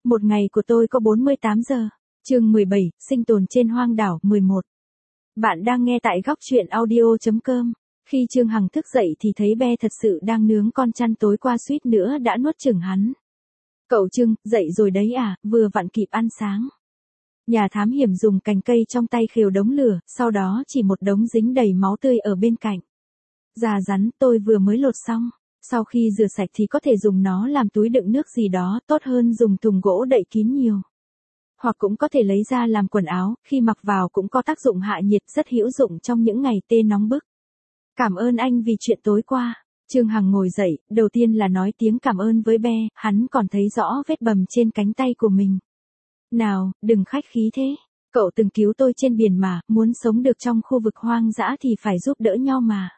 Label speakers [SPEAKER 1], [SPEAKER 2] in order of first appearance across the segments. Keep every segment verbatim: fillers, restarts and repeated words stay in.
[SPEAKER 1] Một ngày của tôi có bốn mươi tám giờ. Chương mười bảy, sinh tồn trên hoang đảo. mười một. Bạn đang nghe tại góc truyện audio chấm com. Khi Trương Hằng thức dậy thì thấy Be thật sự đang nướng con chăn tối qua suýt nữa đã nuốt chửng hắn. Cậu Trương, dậy rồi đấy à, vừa vặn kịp ăn sáng. Nhà thám hiểm dùng cành cây trong tay khều đống lửa, sau đó chỉ một đống dính đầy máu tươi ở bên cạnh. Già rắn, tôi vừa mới lột xong. Sau khi rửa sạch thì có thể dùng nó làm túi đựng nước gì đó, tốt hơn dùng thùng gỗ đậy kín nhiều. Hoặc cũng có thể lấy ra làm quần áo, khi mặc vào cũng có tác dụng hạ nhiệt rất hữu dụng trong những ngày tê nóng bức. Cảm ơn anh vì chuyện tối qua. Trương Hằng ngồi dậy, đầu tiên là nói tiếng cảm ơn với Be, hắn còn thấy rõ vết bầm trên cánh tay của mình. Nào, đừng khách khí thế. Cậu từng cứu tôi trên biển mà, muốn sống được trong khu vực hoang dã thì phải giúp đỡ nhau mà.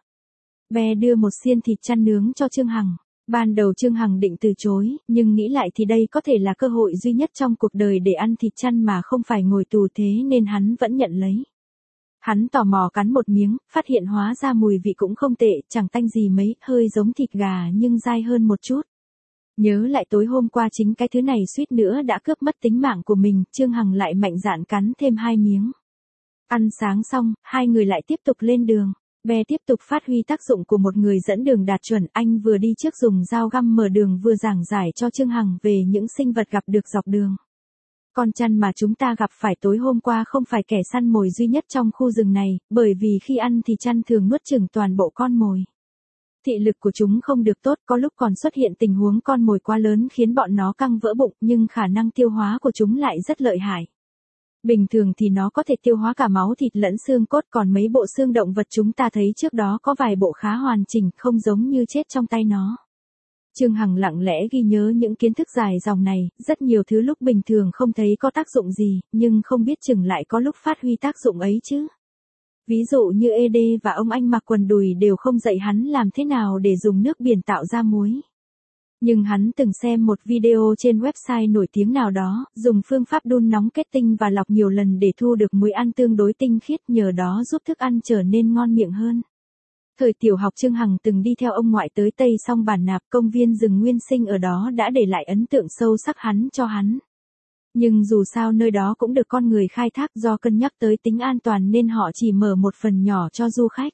[SPEAKER 1] Be đưa một xiên thịt chăn nướng cho Trương Hằng. Ban đầu Trương Hằng định từ chối, nhưng nghĩ lại thì đây có thể là cơ hội duy nhất trong cuộc đời để ăn thịt chăn mà không phải ngồi tù, thế nên hắn vẫn nhận lấy. Hắn tò mò cắn một miếng, phát hiện hóa ra mùi vị cũng không tệ, chẳng tanh gì mấy, hơi giống thịt gà nhưng dai hơn một chút. Nhớ lại tối hôm qua chính cái thứ này suýt nữa đã cướp mất tính mạng của mình, Trương Hằng lại mạnh dạn cắn thêm hai miếng. Ăn sáng xong, hai người lại tiếp tục lên đường. Be tiếp tục phát huy tác dụng của một người dẫn đường đạt chuẩn, anh vừa đi trước dùng dao găm mở đường vừa giảng giải cho Trương Hằng về những sinh vật gặp được dọc đường. Con chăn mà chúng ta gặp phải tối hôm qua không phải kẻ săn mồi duy nhất trong khu rừng này, bởi vì khi ăn thì chăn thường nuốt chửng toàn bộ con mồi. Thị lực của chúng không được tốt, có lúc còn xuất hiện tình huống con mồi quá lớn khiến bọn nó căng vỡ bụng, nhưng khả năng tiêu hóa của chúng lại rất lợi hại. Bình thường thì nó có thể tiêu hóa cả máu thịt lẫn xương cốt, còn mấy bộ xương động vật chúng ta thấy trước đó có vài bộ khá hoàn chỉnh, không giống như chết trong tay nó. Trương Hằng lặng lẽ ghi nhớ những kiến thức dài dòng này, rất nhiều thứ lúc bình thường không thấy có tác dụng gì, nhưng không biết chừng lại có lúc phát huy tác dụng ấy chứ. Ví dụ như ê đê và ông anh mặc quần đùi đều không dạy hắn làm thế nào để dùng nước biển tạo ra muối. Nhưng hắn từng xem một video trên website nổi tiếng nào đó, dùng phương pháp đun nóng kết tinh và lọc nhiều lần để thu được muối ăn tương đối tinh khiết, nhờ đó giúp thức ăn trở nên ngon miệng hơn. Thời tiểu học Trương Hằng từng đi theo ông ngoại tới Tây Song Bản Nạp, công viên rừng nguyên sinh ở đó đã để lại ấn tượng sâu sắc hắn cho hắn. Nhưng dù sao nơi đó cũng được con người khai thác, do cân nhắc tới tính an toàn nên họ chỉ mở một phần nhỏ cho du khách.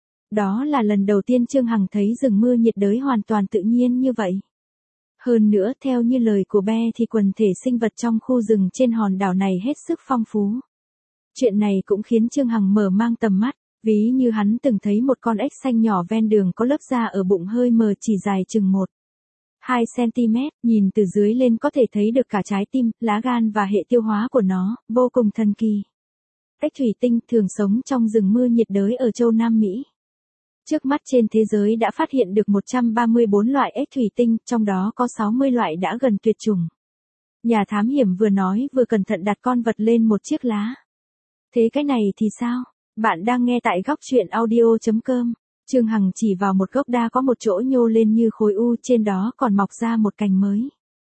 [SPEAKER 1] Đó là lần đầu tiên Trương Hằng thấy rừng mưa nhiệt đới hoàn toàn tự nhiên như vậy. Hơn nữa, theo như lời của Be thì quần thể sinh vật trong khu rừng trên hòn đảo này hết sức phong phú. Chuyện này cũng khiến Trương Hằng mở mang tầm mắt, ví như hắn từng thấy một con ếch xanh nhỏ ven đường có lớp da ở bụng hơi mờ chỉ dài chừng một đến hai xăng-ti-mét, nhìn từ dưới lên có thể thấy được cả trái tim, lá gan và hệ tiêu hóa của nó, vô cùng thần kỳ. Ếch thủy tinh thường sống trong rừng mưa nhiệt đới ở châu Nam Mỹ. Trước mắt trên thế giới đã phát hiện được một trăm ba mươi bốn loại ếch thủy tinh, trong đó có sáu mươi loại đã gần tuyệt chủng. Nhà thám hiểm vừa nói vừa cẩn thận đặt con vật lên một chiếc lá. Thế cái này thì sao? Bạn đang nghe tại góc truyện audio chấm com. Trương Hằng chỉ vào một gốc đa có một chỗ nhô lên như khối u, trên đó còn mọc ra một cành mới.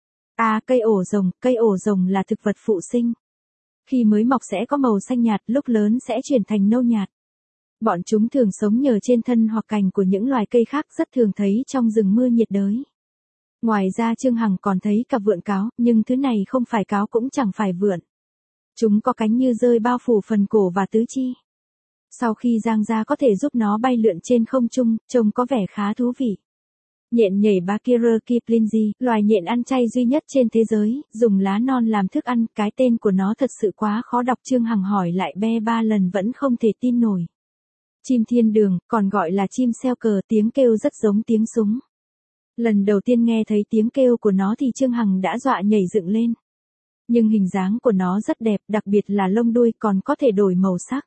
[SPEAKER 1] À, cây ổ rồng, cây ổ rồng là thực vật phụ sinh. Khi mới mọc sẽ có màu xanh nhạt, lúc lớn sẽ chuyển thành nâu nhạt. Bọn chúng thường sống nhờ trên thân hoặc cành của những loài cây khác, rất thường thấy trong rừng mưa nhiệt đới. Ngoài ra Trương Hằng còn thấy cả vượn cáo, nhưng thứ này không phải cáo cũng chẳng phải vượn. Chúng có cánh như rơi bao phủ phần cổ và tứ chi. Sau khi giang ra có thể giúp nó bay lượn trên không trung, trông có vẻ khá thú vị. Nhện nhảy Bakira kiplingi, loài nhện ăn chay duy nhất trên thế giới, dùng lá non làm thức ăn, cái tên của nó thật sự quá khó đọc. Trương Hằng hỏi lại Be ba lần vẫn không thể tin nổi. Chim thiên đường, còn gọi là chim xeo cờ, tiếng kêu rất giống tiếng súng. Lần đầu tiên nghe thấy tiếng kêu của nó thì Trương Hằng đã dọa nhảy dựng lên. Nhưng hình dáng của nó rất đẹp, đặc biệt là lông đuôi còn có thể đổi màu sắc.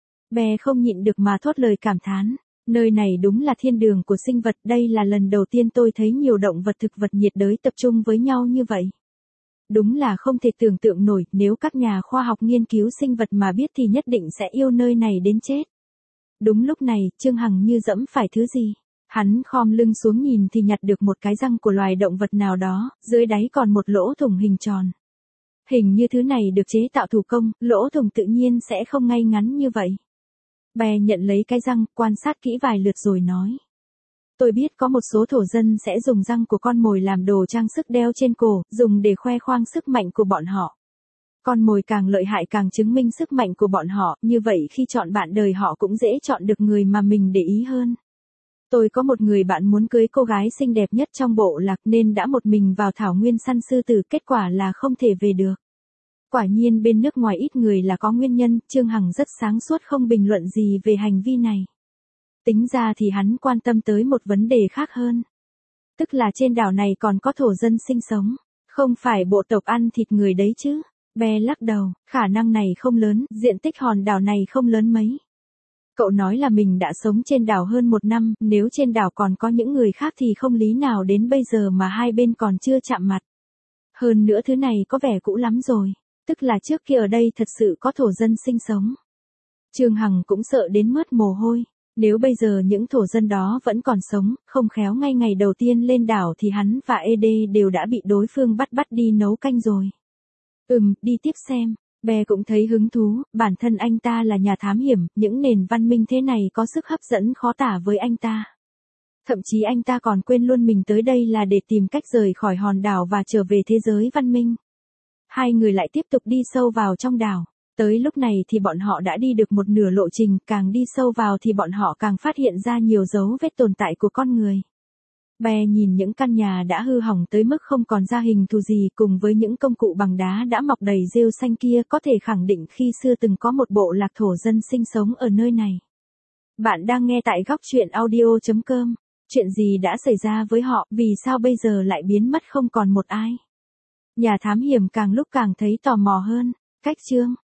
[SPEAKER 1] Be không nhịn được mà thốt lời cảm thán. Nơi này đúng là thiên đường của sinh vật, đây là lần đầu tiên tôi thấy nhiều động vật thực vật nhiệt đới tập trung với nhau như vậy. Đúng là không thể tưởng tượng nổi, nếu các nhà khoa học nghiên cứu sinh vật mà biết thì nhất định sẽ yêu nơi này đến chết. Đúng lúc này, Trương Hằng như dẫm phải thứ gì. Hắn khom lưng xuống nhìn thì nhặt được một cái răng của loài động vật nào đó, dưới đáy còn một lỗ thủng hình tròn. Hình như thứ này được chế tạo thủ công, lỗ thủng tự nhiên sẽ không ngay ngắn như vậy. Be nhận lấy cái răng, quan sát kỹ vài lượt rồi nói. Tôi biết có một số thổ dân sẽ dùng răng của con mồi làm đồ trang sức đeo trên cổ, dùng để khoe khoang sức mạnh của bọn họ. Con mồi càng lợi hại càng chứng minh sức mạnh của bọn họ, như vậy khi chọn bạn đời họ cũng dễ chọn được người mà mình để ý hơn. Tôi có một người bạn muốn cưới cô gái xinh đẹp nhất trong bộ lạc nên đã một mình vào thảo nguyên săn sư tử, kết quả là không thể về được. Quả nhiên bên nước ngoài ít người là có nguyên nhân, Trương Hằng rất sáng suốt không bình luận gì về hành vi này. Tính ra thì hắn quan tâm tới một vấn đề khác hơn. Tức là trên đảo này còn có thổ dân sinh sống, không phải bộ tộc ăn thịt người đấy chứ. Be lắc đầu, khả năng này không lớn, diện tích hòn đảo này không lớn mấy. Cậu nói là mình đã sống trên đảo hơn một năm, nếu trên đảo còn có những người khác thì không lý nào đến bây giờ mà hai bên còn chưa chạm mặt. Hơn nữa thứ này có vẻ cũ lắm rồi, tức là trước kia ở đây thật sự có thổ dân sinh sống. Trương Hằng cũng sợ đến mướt mồ hôi, nếu bây giờ những thổ dân đó vẫn còn sống, không khéo ngay ngày đầu tiên lên đảo thì hắn và ê đê đều đã bị đối phương bắt bắt đi nấu canh rồi. Ừm, đi tiếp xem. Be cũng thấy hứng thú, bản thân anh ta là nhà thám hiểm, những nền văn minh thế này có sức hấp dẫn khó tả với anh ta. Thậm chí anh ta còn quên luôn mình tới đây là để tìm cách rời khỏi hòn đảo và trở về thế giới văn minh. Hai người lại tiếp tục đi sâu vào trong đảo. Tới lúc này thì bọn họ đã đi được một nửa lộ trình, càng đi sâu vào thì bọn họ càng phát hiện ra nhiều dấu vết tồn tại của con người. Be nhìn những căn nhà đã hư hỏng tới mức không còn ra hình thù gì cùng với những công cụ bằng đá đã mọc đầy rêu xanh kia, có thể khẳng định khi xưa từng có một bộ lạc thổ dân sinh sống ở nơi này. Bạn đang nghe tại góc truyện audio chấm com. Chuyện gì đã xảy ra với họ, vì sao bây giờ lại biến mất không còn một ai? Nhà thám hiểm càng lúc càng thấy tò mò hơn. Cách chương